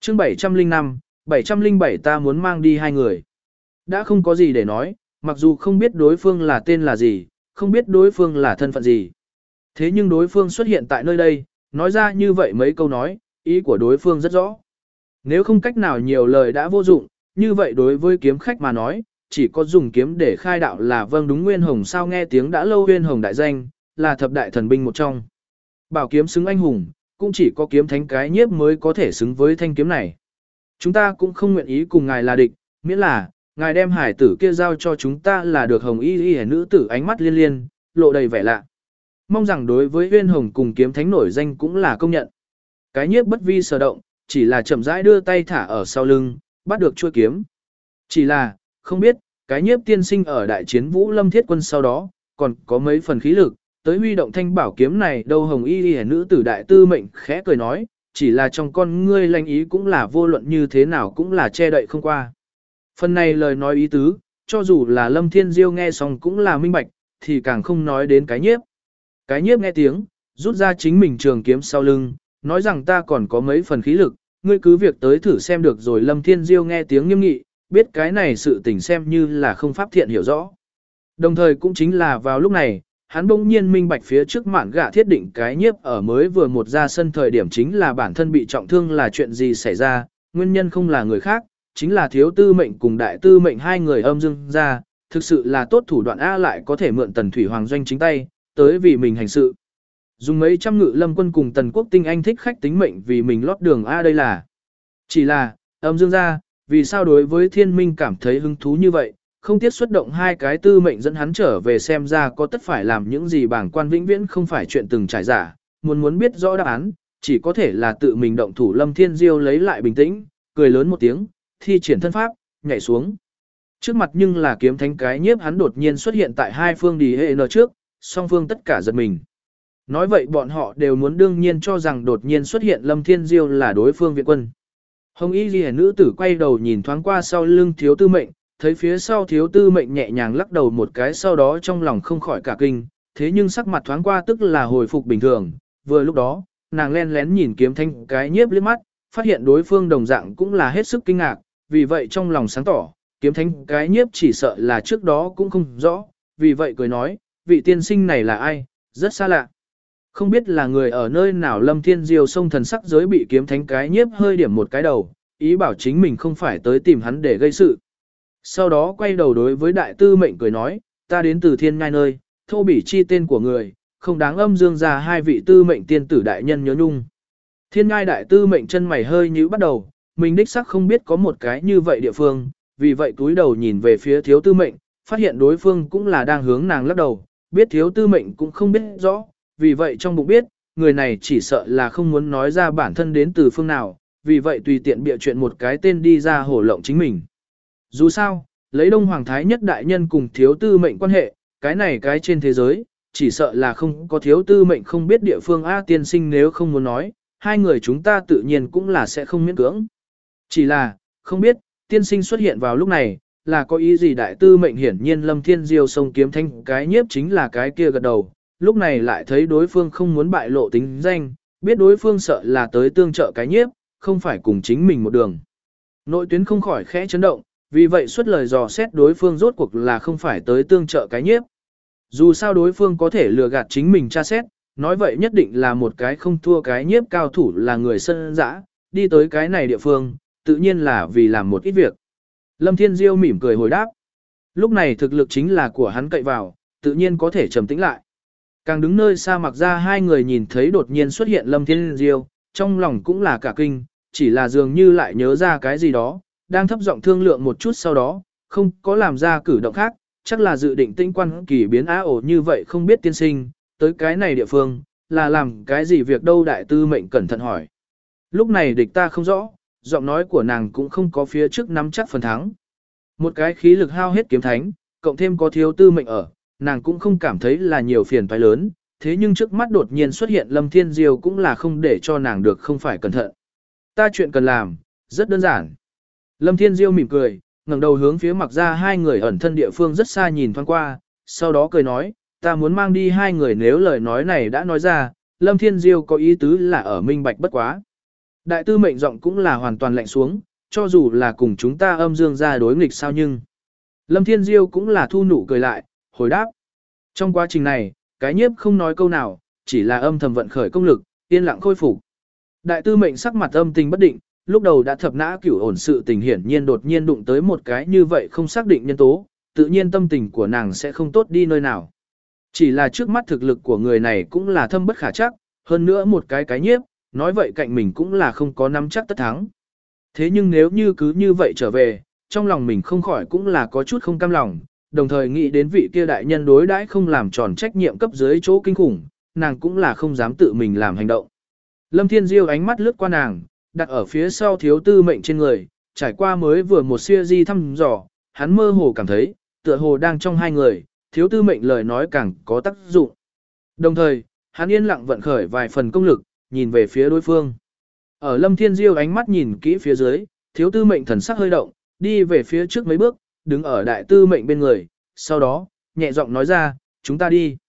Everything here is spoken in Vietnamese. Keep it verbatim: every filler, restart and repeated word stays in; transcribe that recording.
chương bảy trăm linh năm, bảy trăm linh bảy ta muốn mang đi hai người. Đã không có gì để nói, mặc dù không biết đối phương là tên là gì, không biết đối phương là thân phận gì. Thế nhưng đối phương xuất hiện tại nơi đây, nói ra như vậy mấy câu nói, ý của đối phương rất rõ. Nếu không cách nào nhiều lời đã vô dụng, như vậy đối với kiếm khách mà nói, chỉ có dùng kiếm để khai đạo là vâng đúng. Nguyên Hồng sao nghe tiếng đã lâu, Nguyên Hồng đại danh, là thập đại thần binh một trong. Bảo kiếm xứng anh hùng, cũng chỉ có kiếm thánh cái nhiếp mới có thể xứng với thanh kiếm này. Chúng ta cũng không nguyện ý cùng ngài là địch, miễn là, ngài đem hải tử kia giao cho chúng ta là được. Hồng y y nữ tử ánh mắt liên liên, lộ đầy vẻ lạ. Mong rằng đối với Nguyên Hồng cùng kiếm thánh nổi danh cũng là công nhận. Cái nhiếp bất vi sở động, chỉ là chậm rãi đưa tay thả ở sau lưng, bắt được chuôi kiếm. Chỉ là, không biết, cái nhiếp tiên sinh ở đại chiến Vũ Lâm Thiết Quân sau đó, còn có mấy phần khí lực, tới huy động thanh bảo kiếm này đâu. Hồng y y nữ tử đại tư mệnh khẽ cười nói, chỉ là trong con ngươi lanh ý cũng là vô luận như thế nào cũng là che đậy không qua. Phần này lời nói ý tứ, cho dù là Lâm Thiên Diêu nghe xong cũng là minh bạch, thì càng không nói đến cái nhiếp. Cái nhiếp nghe tiếng, rút ra chính mình trường kiếm sau lưng, nói rằng ta còn có mấy phần khí lực, ngươi cứ việc tới thử xem được rồi. Lâm Thiên Diêu nghe tiếng nghiêm nghị, biết cái này sự tình xem như là không pháp thiện hiểu rõ. Đồng thời cũng chính là vào lúc này, hắn bỗng nhiên minh bạch phía trước mạn gạ thiết định cái nhiếp ở mới vừa một ra sân thời điểm chính là bản thân bị trọng thương là chuyện gì xảy ra, nguyên nhân không là người khác, chính là thiếu tư mệnh cùng đại tư mệnh hai người âm dương ra, thực sự là tốt thủ đoạn A, lại có thể mượn Tần Thủy Hoàng doanh chính tay, tới vì mình hành sự. Dùng mấy trăm ngự lâm quân cùng Tần Quốc tinh anh thích khách tính mệnh vì mình lót đường A, đây là. Chỉ là, âm dương ra, vì sao đối với thiên minh cảm thấy hứng thú như vậy, không tiếc xuất động hai cái tư mệnh dẫn hắn trở về xem ra có tất phải làm những gì bảng quan vĩnh viễn không phải chuyện từng trải giả, muốn muốn biết rõ đáp án, chỉ có thể là tự mình động thủ. Lâm Thiên Diêu lấy lại bình tĩnh, cười lớn một tiếng, thi triển thân pháp, nhảy xuống. Trước mặt nhưng là kiếm thánh cái nhiếp, hắn đột nhiên xuất hiện tại hai phương đi hệ nở trước, song phương tất cả giật mình. Nói vậy bọn họ đều muốn đương nhiên cho rằng đột nhiên xuất hiện Lâm Thiên Diêu là đối phương viện quân. Hồng y ghi nữ tử quay đầu nhìn thoáng qua sau lưng thiếu tư mệnh, thấy phía sau thiếu tư mệnh nhẹ nhàng lắc đầu một cái, sau đó trong lòng không khỏi cả kinh, thế nhưng sắc mặt thoáng qua tức là hồi phục bình thường. Vừa lúc đó, nàng len lén nhìn kiếm thanh cái nhiếp liếc mắt, phát hiện đối phương đồng dạng cũng là hết sức kinh ngạc, vì vậy trong lòng sáng tỏ, kiếm thanh cái nhiếp chỉ sợ là trước đó cũng không rõ, vì vậy cười nói, vị tiên sinh này là ai, rất xa lạ. Không biết là người ở nơi nào. Lâm Thiên Diêu sông thần sắc giới bị kiếm thánh cái nhiếp hơi điểm một cái đầu, ý bảo chính mình không phải tới tìm hắn để gây sự. Sau đó quay đầu đối với đại tư mệnh cười nói, ta đến từ thiên ngai nơi, thô bỉ chi tên của người, không đáng âm dương ra hai vị tư mệnh tiên tử đại nhân nhớ nhung. Thiên ngai đại tư mệnh chân mày hơi nhíu bắt đầu, mình đích sắc không biết có một cái như vậy địa phương, vì vậy túi đầu nhìn về phía thiếu tư mệnh, phát hiện đối phương cũng là đang hướng nàng lắc đầu, biết thiếu tư mệnh cũng không biết rõ, vì vậy trong bụng biết, người này chỉ sợ là không muốn nói ra bản thân đến từ phương nào, vì vậy tùy tiện bịa chuyện một cái tên đi ra hổ lộng chính mình. Dù sao, lấy Đông Hoàng Thái Nhất đại nhân cùng thiếu tư mệnh quan hệ, cái này cái trên thế giới, chỉ sợ là không có thiếu tư mệnh không biết địa phương. A tiên sinh nếu không muốn nói, hai người chúng ta tự nhiên cũng là sẽ không miễn cưỡng. Chỉ là, không biết, tiên sinh xuất hiện vào lúc này, là có ý gì. Đại tư mệnh hiển nhiên Lâm Thiên Diêu sông kiếm thanh cái nhiếp chính là cái kia gật đầu, lúc này lại thấy đối phương không muốn bại lộ tính danh, biết đối phương sợ là tới tương trợ cái nhiếp, không phải cùng chính mình một đường. Nội tuyến không khỏi khẽ chấn động, vì vậy xuất lời dò xét đối phương rốt cuộc là không phải tới tương trợ cái nhiếp. Dù sao đối phương có thể lừa gạt chính mình tra xét, nói vậy nhất định là một cái không thua cái nhiếp cao thủ, là người sân dã, đi tới cái này địa phương, tự nhiên là vì làm một ít việc. Lâm Thiên Diêu mỉm cười hồi đáp. Lúc này thực lực chính là của hắn cậy vào, tự nhiên có thể trầm tĩnh lại. Càng đứng nơi xa Mặc ra hai người nhìn thấy đột nhiên xuất hiện Lâm Thiên Diêu, trong lòng cũng là cả kinh, chỉ là dường như lại nhớ ra cái gì đó, đang thấp giọng thương lượng một chút sau đó, không có làm ra cử động khác, chắc là dự định tinh quan kỳ biến á. Ổ như vậy không biết tiên sinh, tới cái này địa phương, là làm cái gì việc đâu. Đại tư mệnh cẩn thận hỏi. Lúc này địch ta không rõ, giọng nói của nàng cũng không có phía trước nắm chắc phần thắng. Một cái khí lực hao hết kiếm thánh, cộng thêm có thiếu tư mệnh ở, nàng cũng không cảm thấy là nhiều phiền toái lớn, thế nhưng trước mắt đột nhiên xuất hiện Lâm Thiên Diêu cũng là không để cho nàng được không phải cẩn thận. Ta chuyện cần làm, rất đơn giản. Lâm Thiên Diêu mỉm cười, ngẩng đầu hướng phía Mặc ra hai người ẩn thân địa phương rất xa nhìn thoáng qua, sau đó cười nói, ta muốn mang đi hai người. Nếu lời nói này đã nói ra, Lâm Thiên Diêu có ý tứ là ở minh bạch bất quá. Đại tư mệnh giọng cũng là hoàn toàn lạnh xuống, cho dù là cùng chúng ta âm dương ra đối nghịch sao nhưng. Lâm Thiên Diêu cũng là thu nụ cười lại, hồi đáp. Trong quá trình này, cái nhiếp không nói câu nào, chỉ là âm thầm vận khởi công lực, yên lặng khôi phục. Đại tư mệnh sắc mặt âm tình bất định, lúc đầu đã thập nã cửu ổn sự tình hiển nhiên đột nhiên đụng tới một cái như vậy không xác định nhân tố, tự nhiên tâm tình của nàng sẽ không tốt đi nơi nào. Chỉ là trước mắt thực lực của người này cũng là thâm bất khả chắc, hơn nữa một cái cái nhiếp, nói vậy cạnh mình cũng là không có nắm chắc tất thắng. Thế nhưng nếu như cứ như vậy trở về, trong lòng mình không khỏi cũng là có chút không cam lòng, đồng thời nghĩ đến vị kia đại nhân đối đãi không làm tròn trách nhiệm cấp dưới chỗ kinh khủng, nàng cũng là không dám tự mình làm hành động. Lâm Thiên Diêu ánh mắt lướt qua nàng, đặt ở phía sau thiếu tư mệnh trên người, trải qua mới vừa một siêu di thăm dò, hắn mơ hồ cảm thấy, tựa hồ đang trong hai người, thiếu tư mệnh lời nói càng có tác dụng. Đồng thời, hắn yên lặng vận khởi vài phần công lực, nhìn về phía đối phương. Ở Lâm Thiên Diêu ánh mắt nhìn kỹ phía dưới, thiếu tư mệnh thần sắc hơi động, đi về phía trước mấy bước, đứng ở đại tư mệnh bên người, sau đó, nhẹ giọng nói ra, chúng ta đi.